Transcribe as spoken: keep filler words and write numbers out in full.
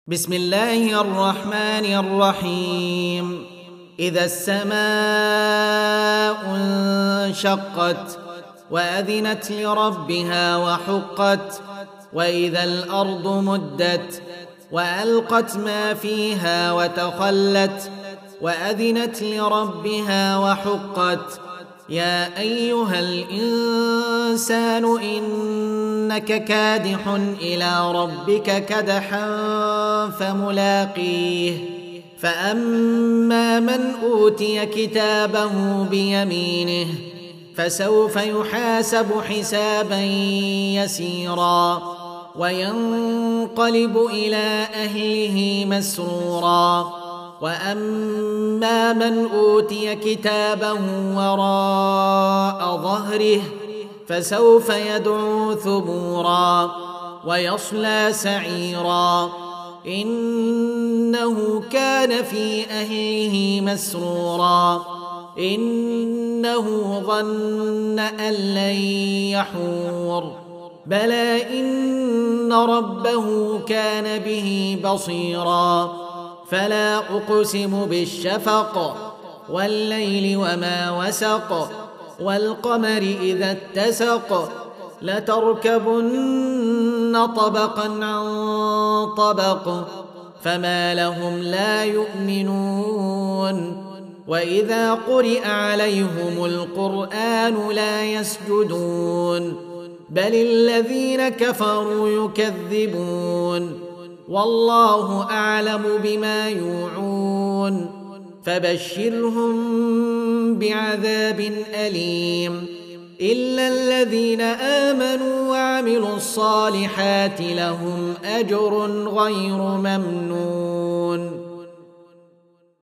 بسم الله الرحمن الرحيم. إذا السماء انشقت وأذنت لربها وحقت وإذا الأرض مدت وألقت ما فيها وتخلت وأذنت لربها وحقت يا أيها الإنسان إنك كادح إلى ربك كدحا فملاقيه فأما من أوتي كتابه بيمينه فسوف يحاسب حسابا يسيرا وينقلب إلى أهله مسرورا وأما من أوتي كتابه وراء ظهره فسوف يدعو ثبورا ويصلى سعيرا إنه كان في أهله مسرورا إنه ظن أن لن يحور بلى إن ربه كان به بصيرا فلا أقسم بالشفق والليل وما وسق والقمر إذا اتسق لتركبن طبقا عن طبق فما لهم لا يؤمنون وإذا قرئ عليهم القرآن لا يسجدون بل الذين كفروا يكذبون والله أعلم بما يوعون فبشرهم بعذاب أليم إلا الذين آمنوا وعملوا الصالحات لهم أجر غير ممنون.